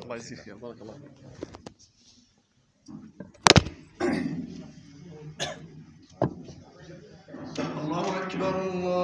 الله يجزيك خير، بارك الله فيك. الله أكبر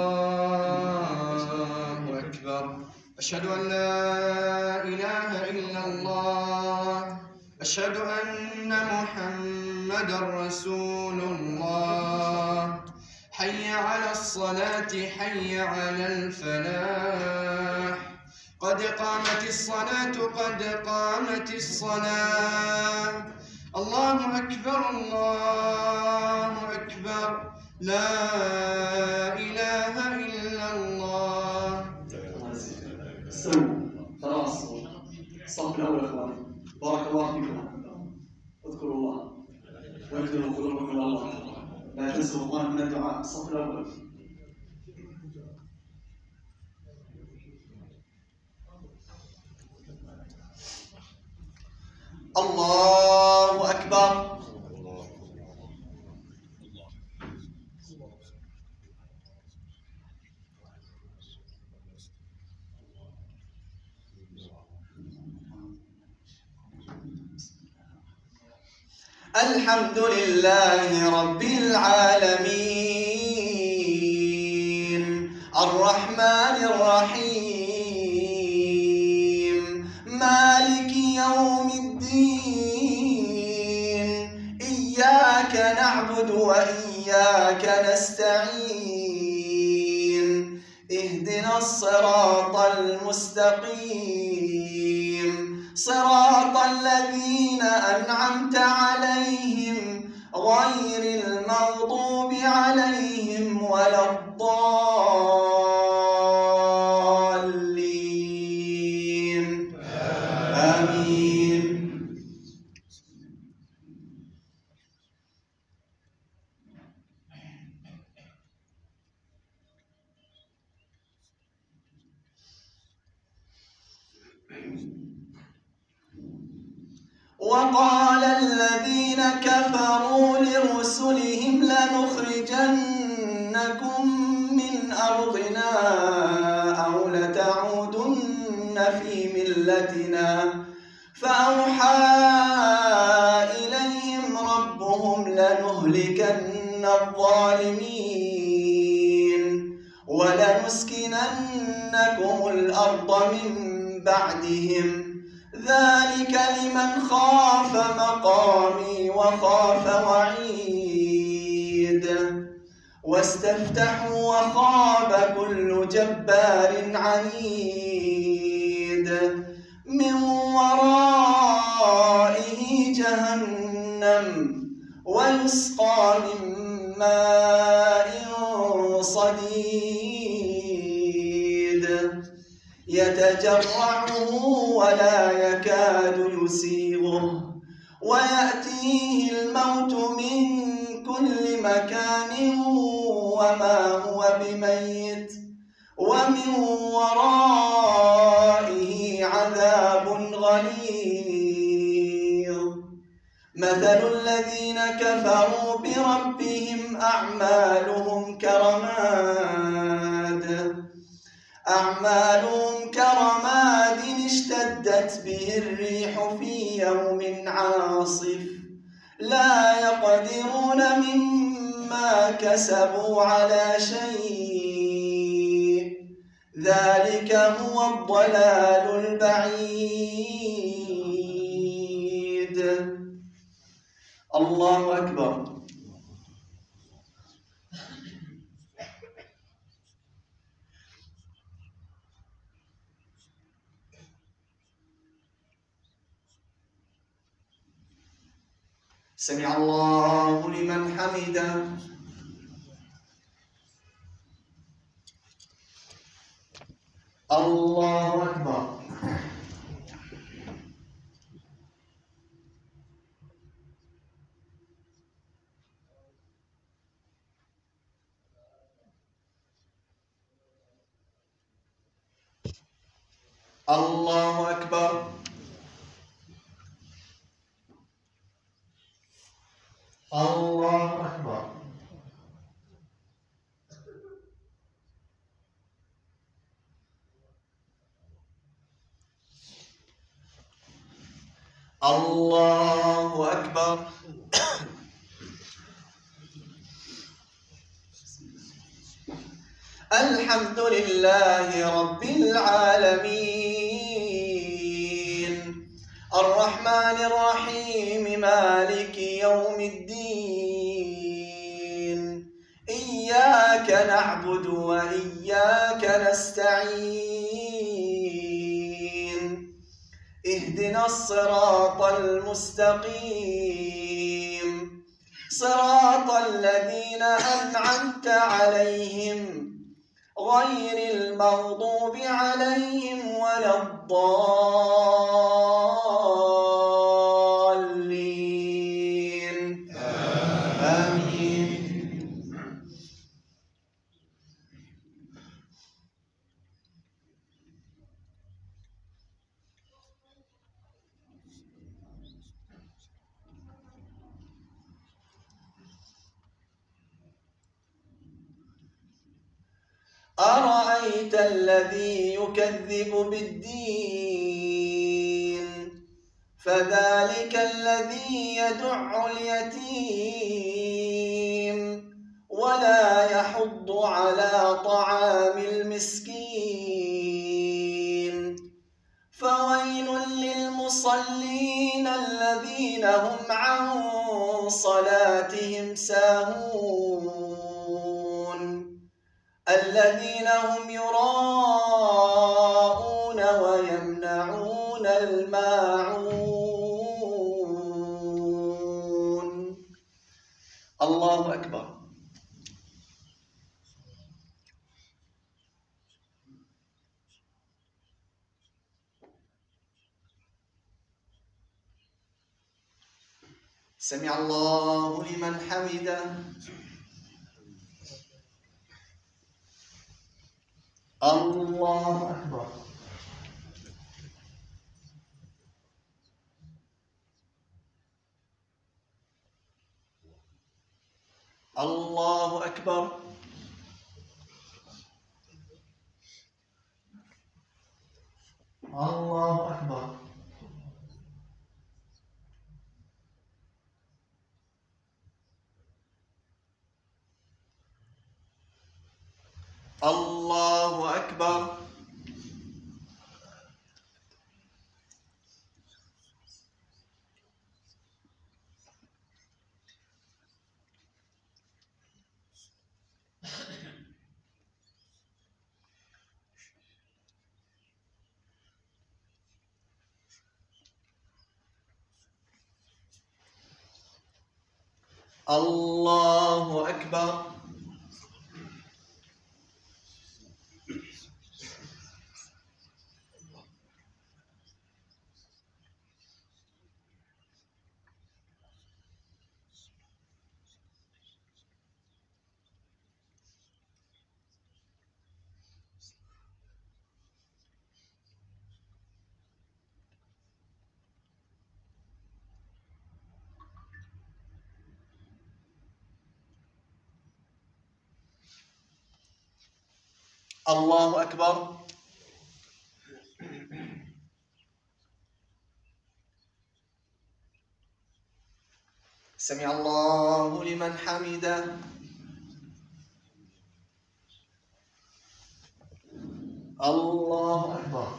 الله أكبر. أشهد أن لا إله إلا الله. أشهد أن محمدا رسول الله. حي على الصلاة حي على الفلاح. قد قامت الصلاة قد قامت الصلاة. الله أكبر الله أكبر. لا إله إلا الله. استووا خلاص. الصف الأول إخواني، بارك الله فيكم. اذكروا الله واجعلوا قلوبكم إلى الله. لا تنسوا إخوان من الدعاء. الصف الأول. الله أكبر. الحمد لله رب العالمين الرحمن الرحيم مالك يوم الدين. إياك نعبد وإياك نستعين. اهدنا الصراط المستقيم صراط الذين أنعمت عليهم غير المغضوب عليهم ولا الضالين. آمين. وقال الذين كفروا لرسلهم لنخرجنكم من أرضنا أو لتعودن في ملتنا. فأوحى إليهم ربهم لنهلكن الظالمين ولنسكننكم الأرض من بعدهم. ذلك لمن خاف مقامي وخاف وعيد. واستفتحوا وخاب كل جبار عنيد. من ورائه جهنم ويسقى من ماء صديد يتجرعه ولا يكاد يسيغه ويأتيه الموت من كل مكان وما هو بميت ومن ورائه عذاب غليظ. مثل الذين كفروا بربهم أعمالهم كرماد اشتدت به الريح في يوم عاصف لا يقدرون مما كسبوا على شيء. ذلك هو الضلال البعيد. الله أكبر. سمع الله لمن حمده. الله أكبر. الله أكبر. الله أكبر. الله أكبر. الحمد لله رب العالمين الرحمن الرحيم مالك يوم الدين إياك نعبد وإياك نستعين اهدنا الصراط المستقيم صراط الذين أنعمت عليهم غير المغضوب عليهم ولا الضالين آمين. أرأيت الذي يكذب بالدين فذلك الذي يدع اليتيم ولا يحض على طعام المسكين فويل للمصلين الذين هم عن صلاتهم ساهون الذين هم يراءون ويمنعون الماعون. الله أكبر. سمع الله لمن حمده. الله أكبر. الله أكبر. الله أكبر. الله أكبر. الله أكبر. الله أكبر. سمع الله لمن حمده. الله أكبر.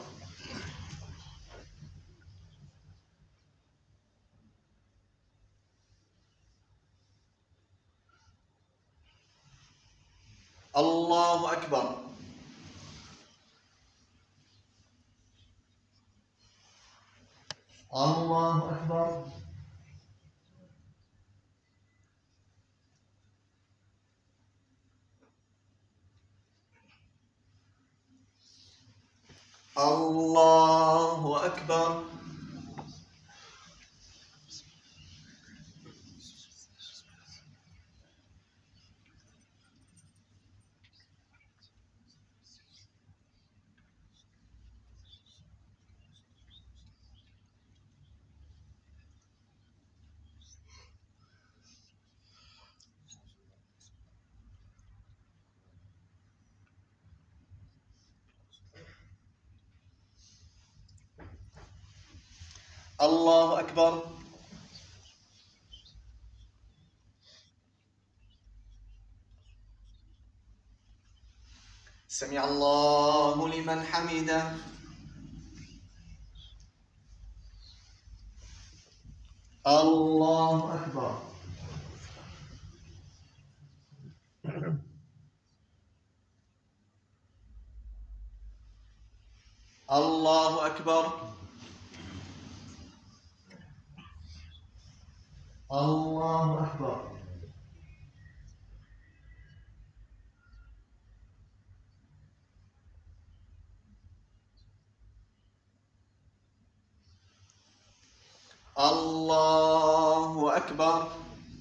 الله أكبر. الله أكبر. الله أكبر. الله أكبر. سمع الله لمن حمده. الله أكبر. الله أكبر. الله أكبر. الله أكبر.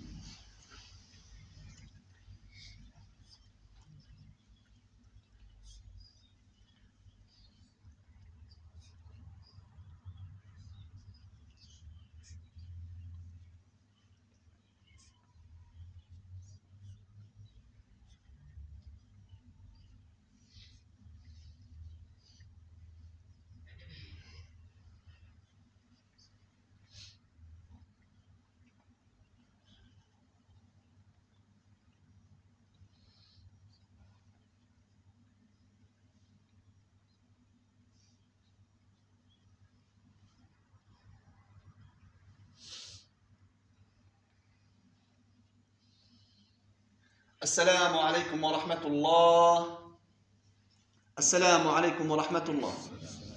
السلام عليكم ورحمة الله. السلام عليكم ورحمة الله.